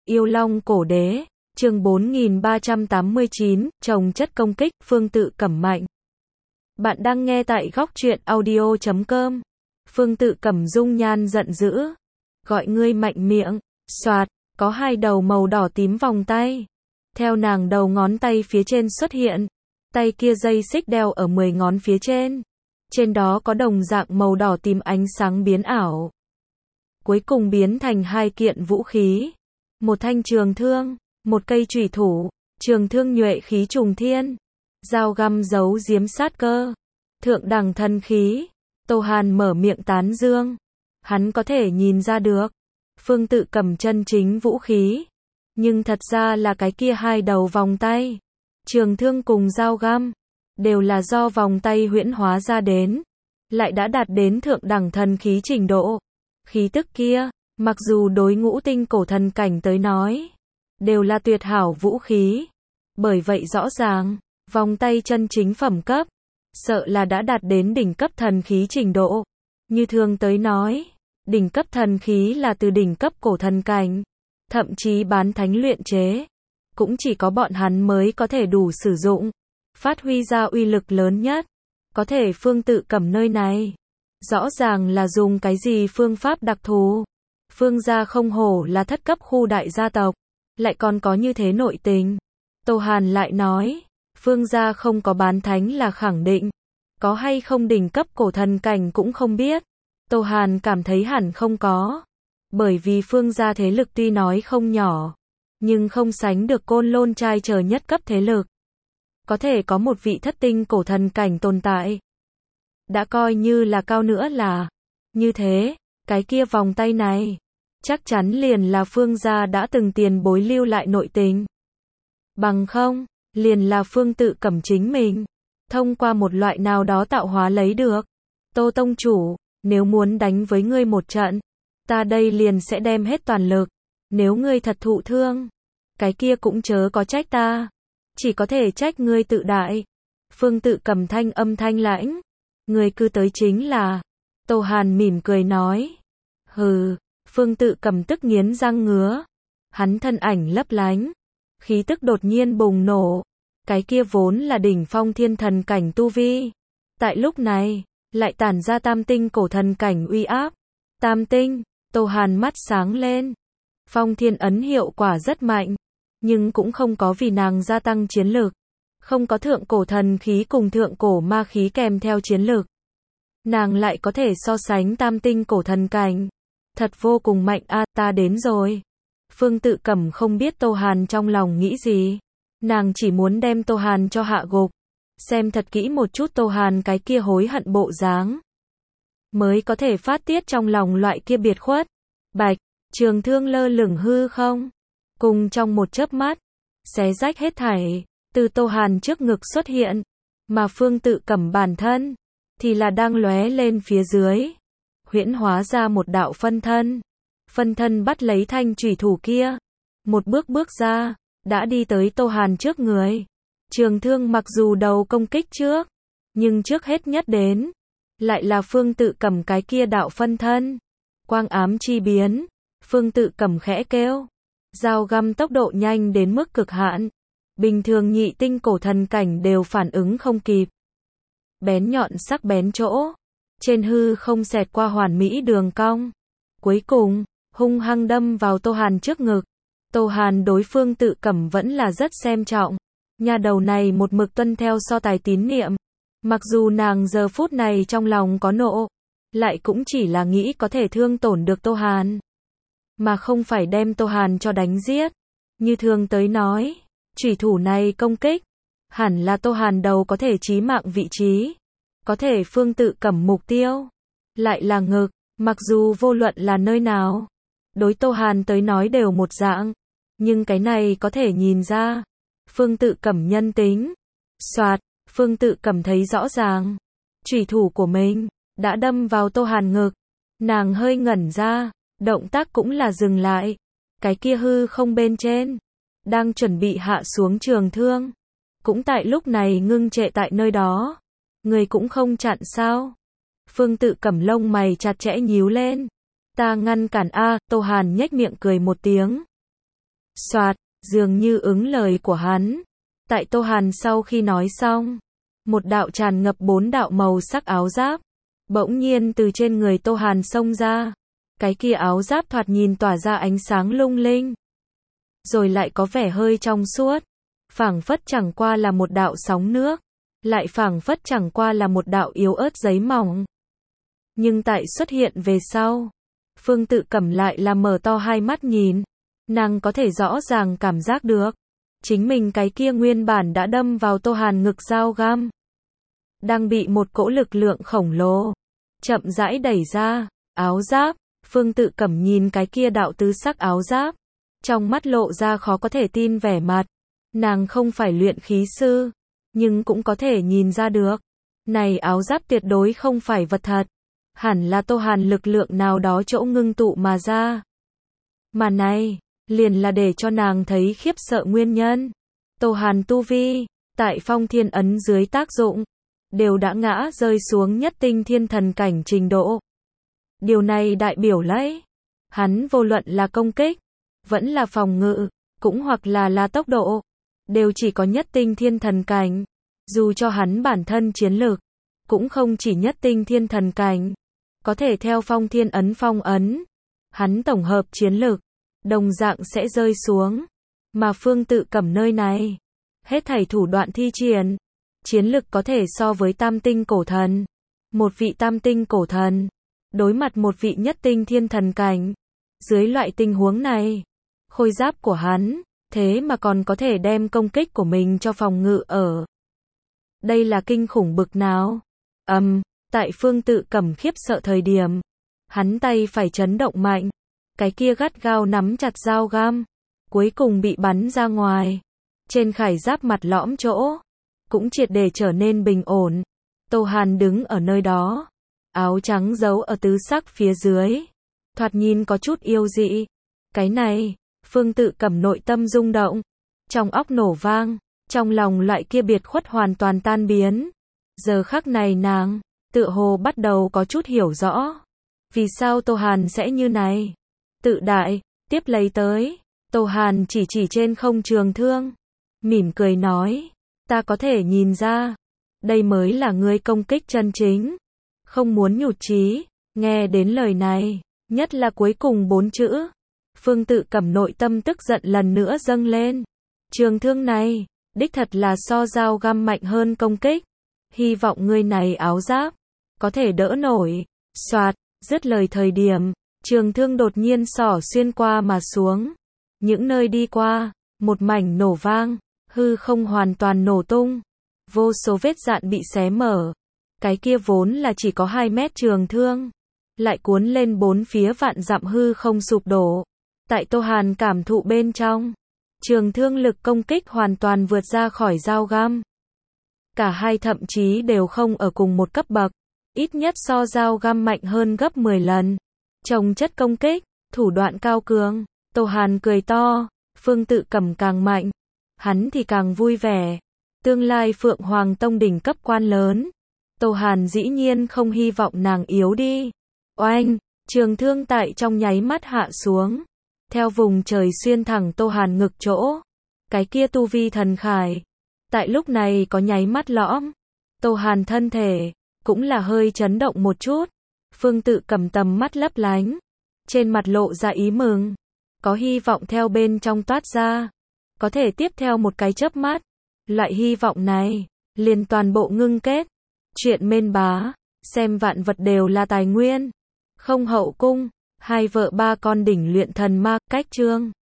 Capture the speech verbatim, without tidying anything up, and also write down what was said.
Yêu Long Cổ Đế, chương bốn nghìn ba trăm tám mươi chín, trồng chất công kích, Phương Tự Cẩm mạnh. Bạn đang nghe tại góc truyện audio chấm com. Phương Tự Cẩm dung nhan giận dữ. Gọi ngươi mạnh miệng, soạt, có hai đầu màu đỏ tím vòng tay. Theo nàng đầu ngón tay phía trên xuất hiện. Tay kia dây xích đeo ở mười ngón phía trên. Trên đó có đồng dạng màu đỏ tím ánh sáng biến ảo. Cuối cùng biến thành hai kiện vũ khí. Một thanh trường thương, một cây chủy thủ, trường thương nhuệ khí trùng thiên, dao găm giấu giếm sát cơ, thượng đẳng thần khí. Tô Hàn mở miệng tán dương, hắn có thể nhìn ra được, Phương Tự Cẩm chân chính vũ khí, nhưng thật ra là cái kia hai đầu vòng tay, trường thương cùng dao găm, đều là do vòng tay huyễn hóa ra đến, lại đã đạt đến thượng đẳng thần khí trình độ. Khí tức kia, mặc dù đối ngũ tinh cổ thần cảnh tới nói, đều là tuyệt hảo vũ khí. Bởi vậy rõ ràng, vòng tay chân chính phẩm cấp, sợ là đã đạt đến đỉnh cấp thần khí trình độ. Như thường tới nói, đỉnh cấp thần khí là từ đỉnh cấp cổ thần cảnh, thậm chí bán thánh luyện chế. Cũng chỉ có bọn hắn mới có thể đủ sử dụng, phát huy ra uy lực lớn nhất. Có thể Phương Tự Cẩm nơi này, rõ ràng là dùng cái gì phương pháp đặc thù. Phương gia không hổ là thất cấp khu đại gia tộc, lại còn có như thế nội tình. Tô Hàn lại nói, Phương gia không có bán thánh là khẳng định, có hay không đỉnh cấp cổ thần cảnh cũng không biết. Tô Hàn cảm thấy hẳn không có, bởi vì Phương gia thế lực tuy nói không nhỏ, nhưng không sánh được Côn Lôn trai chờ nhất cấp thế lực. Có thể có một vị thất tinh cổ thần cảnh tồn tại, đã coi như là cao nữa là. Như thế, cái kia vòng tay này, chắc chắn liền là Phương gia đã từng tiền bối lưu lại nội tình. Bằng không, liền là Phương Tự Cẩm chính mình, thông qua một loại nào đó tạo hóa lấy được. Tô tông chủ, nếu muốn đánh với ngươi một trận, ta đây liền sẽ đem hết toàn lực. Nếu ngươi thật thụ thương, cái kia cũng chớ có trách ta, chỉ có thể trách ngươi tự đại. Phương Tự Cẩm thanh âm thanh lãnh, người cứ tới chính là. Tô Hàn mỉm cười nói, hừ. Phương Tự Cẩm tức nghiến răng ngứa, hắn thân ảnh lấp lánh, khí tức đột nhiên bùng nổ, cái kia vốn là đỉnh phong thiên thần cảnh tu vi, tại lúc này, lại tản ra tam tinh cổ thần cảnh uy áp. Tam tinh, Tô Hàn mắt sáng lên, phong thiên ấn hiệu quả rất mạnh, nhưng cũng không có vì nàng gia tăng chiến lực, không có thượng cổ thần khí cùng thượng cổ ma khí kèm theo chiến lực, nàng lại có thể so sánh tam tinh cổ thần cảnh. Thật vô cùng mạnh a, à, ta đến rồi. Phương Tự Cẩm không biết Tô Hàn trong lòng nghĩ gì. Nàng chỉ muốn đem Tô Hàn cho hạ gục. Xem thật kỹ một chút Tô Hàn cái kia hối hận bộ dáng, mới có thể phát tiết trong lòng loại kia biệt khuất. Bạch, trường thương lơ lửng hư không. Cùng trong một chớp mắt, xé rách hết thảy, từ Tô Hàn trước ngực xuất hiện. Mà Phương Tự Cẩm bản thân, thì là đang lóe lên phía dưới. Huyễn hóa ra một đạo phân thân. Phân thân bắt lấy thanh chủy thủ kia. Một bước bước ra, đã đi tới Tô Hàn trước người. Trường thương mặc dù đầu công kích trước, nhưng trước hết nhất đến, lại là Phương Tự Cẩm cái kia đạo phân thân. Quang ám chi biến, Phương Tự Cẩm khẽ kêu. Dao găm tốc độ nhanh đến mức cực hạn. Bình thường nhị tinh cổ thần cảnh đều phản ứng không kịp. Bén nhọn sắc bén chỗ. Trên hư không xẹt qua hoàn mỹ đường cong. Cuối cùng, hung hăng đâm vào Tô Hàn trước ngực. Tô Hàn đối Phương Tự Cẩm vẫn là rất xem trọng. Nhà đầu này một mực tuân theo so tài tín niệm. Mặc dù nàng giờ phút này trong lòng có nộ, lại cũng chỉ là nghĩ có thể thương tổn được Tô Hàn, mà không phải đem Tô Hàn cho đánh giết. Như thường tới nói, chủy thủ này công kích, hẳn là Tô Hàn đầu có thể chí mạng vị trí. Có thể Phương Tự Cẩm mục tiêu, lại là ngực, mặc dù vô luận là nơi nào, đối Tô Hàn tới nói đều một dạng, nhưng cái này có thể nhìn ra, Phương Tự Cẩm nhân tính. Soạt, Phương Tự Cẩm thấy rõ ràng, chủy thủ của mình, đã đâm vào Tô Hàn ngực, nàng hơi ngẩn ra, động tác cũng là dừng lại, cái kia hư không bên trên, đang chuẩn bị hạ xuống trường thương, cũng tại lúc này ngưng trệ tại nơi đó. Người cũng không chặn sao? Phương Tự Cẩm lông mày chặt chẽ nhíu lên. Ta ngăn cản a, Tô Hàn nhếch miệng cười một tiếng. Soạt, dường như ứng lời của hắn. Tại Tô Hàn sau khi nói xong, một đạo tràn ngập bốn đạo màu sắc áo giáp, bỗng nhiên từ trên người Tô Hàn xông ra. Cái kia áo giáp thoạt nhìn tỏa ra ánh sáng lung linh, rồi lại có vẻ hơi trong suốt, phảng phất chẳng qua là một đạo sóng nước, lại phảng phất chẳng qua là một đạo yếu ớt giấy mỏng. Nhưng tại xuất hiện về sau, Phương Tự Cẩm lại là mở to hai mắt nhìn, nàng có thể rõ ràng cảm giác được, chính mình cái kia nguyên bản đã đâm vào Tô Hàn ngực dao găm, đang bị một cỗ lực lượng khổng lồ chậm rãi đẩy ra. Áo giáp, Phương Tự Cẩm nhìn cái kia đạo tứ sắc áo giáp, trong mắt lộ ra khó có thể tin vẻ mặt. Nàng không phải luyện khí sư, nhưng cũng có thể nhìn ra được, này áo giáp tuyệt đối không phải vật thật, hẳn là Tô Hàn lực lượng nào đó chỗ ngưng tụ mà ra. Mà này, liền là để cho nàng thấy khiếp sợ nguyên nhân. Tô Hàn tu vi, tại Phong Thiên ấn dưới tác dụng, đều đã ngã rơi xuống nhất tinh thiên thần cảnh trình độ. Điều này đại biểu lấy, hắn vô luận là công kích, vẫn là phòng ngự, cũng hoặc là là tốc độ, đều chỉ có nhất tinh thiên thần cảnh. Dù cho hắn bản thân chiến lực, cũng không chỉ nhất tinh thiên thần cảnh, có thể theo Phong Thiên ấn phong ấn, hắn tổng hợp chiến lực, đồng dạng sẽ rơi xuống. Mà Phương Tự Cẩm nơi này, hết thảy thủ đoạn thi triển, chiến lực có thể so với tam tinh cổ thần. Một vị tam tinh cổ thần, đối mặt một vị nhất tinh thiên thần cảnh. Dưới loại tình huống này, khôi giáp của hắn, thế mà còn có thể đem công kích của mình cho phòng ngự ở. Đây là kinh khủng bực nào? Ầm, um, tại Phương Tự Cẩm khiếp sợ thời điểm, hắn tay phải chấn động mạnh, cái kia gắt gao nắm chặt dao găm, cuối cùng bị bắn ra ngoài. Trên khải giáp mặt lõm chỗ, cũng triệt để trở nên bình ổn. Tô Hàn đứng ở nơi đó, áo trắng giấu ở tứ sắc phía dưới, thoạt nhìn có chút yêu dị. Cái này, Phương Tự Cẩm nội tâm rung động, trong óc nổ vang, trong lòng loại kia biệt khuất hoàn toàn tan biến. Giờ khắc này nàng, tựa hồ bắt đầu có chút hiểu rõ, vì sao Tô Hàn sẽ như này. Tự đại, tiếp lấy tới, Tô Hàn chỉ chỉ trên không trường thương, mỉm cười nói, ta có thể nhìn ra, đây mới là ngươi công kích chân chính, không muốn nhụt chí. Nghe đến lời này, nhất là cuối cùng bốn chữ, Phương Tự Cẩm nội tâm tức giận lần nữa dâng lên. Trường thương này, đích thật là so dao găm mạnh hơn công kích, hy vọng ngươi này áo giáp có thể đỡ nổi. Soạt, dứt lời thời điểm, trường thương đột nhiên xỏ xuyên qua mà xuống, những nơi đi qua, một mảnh nổ vang, hư không hoàn toàn nổ tung, vô số vết dạn bị xé mở. Cái kia vốn là chỉ có hai mét trường thương, lại cuốn lên bốn phía vạn dặm hư không sụp đổ. Tại Tô Hàn cảm thụ bên trong, trường thương lực công kích hoàn toàn vượt ra khỏi dao găm. Cả hai thậm chí đều không ở cùng một cấp bậc, ít nhất so dao găm mạnh hơn gấp mười lần. Chồng chất công kích, thủ đoạn cao cường, Tô Hàn cười to, Phương Tự Cẩm càng mạnh, hắn thì càng vui vẻ. Tương lai Phượng Hoàng Tông đỉnh cấp quan lớn, Tô Hàn dĩ nhiên không hy vọng nàng yếu đi. Oanh, trường thương tại trong nháy mắt hạ xuống, theo vùng trời xuyên thẳng Tô Hàn ngực chỗ. Cái kia tu vi thần khải, tại lúc này có nháy mắt lõm. Tô Hàn thân thể, cũng là hơi chấn động một chút. Phương Tự Cẩm tầm mắt lấp lánh, trên mặt lộ ra ý mừng, có hy vọng theo bên trong toát ra. Có thể tiếp theo một cái chớp mắt, loại hy vọng này, liền toàn bộ ngưng kết. Chuyện mên bá, xem vạn vật đều là tài nguyên. Không hậu cung, hai vợ ba con đỉnh luyện thần ma, cách chương.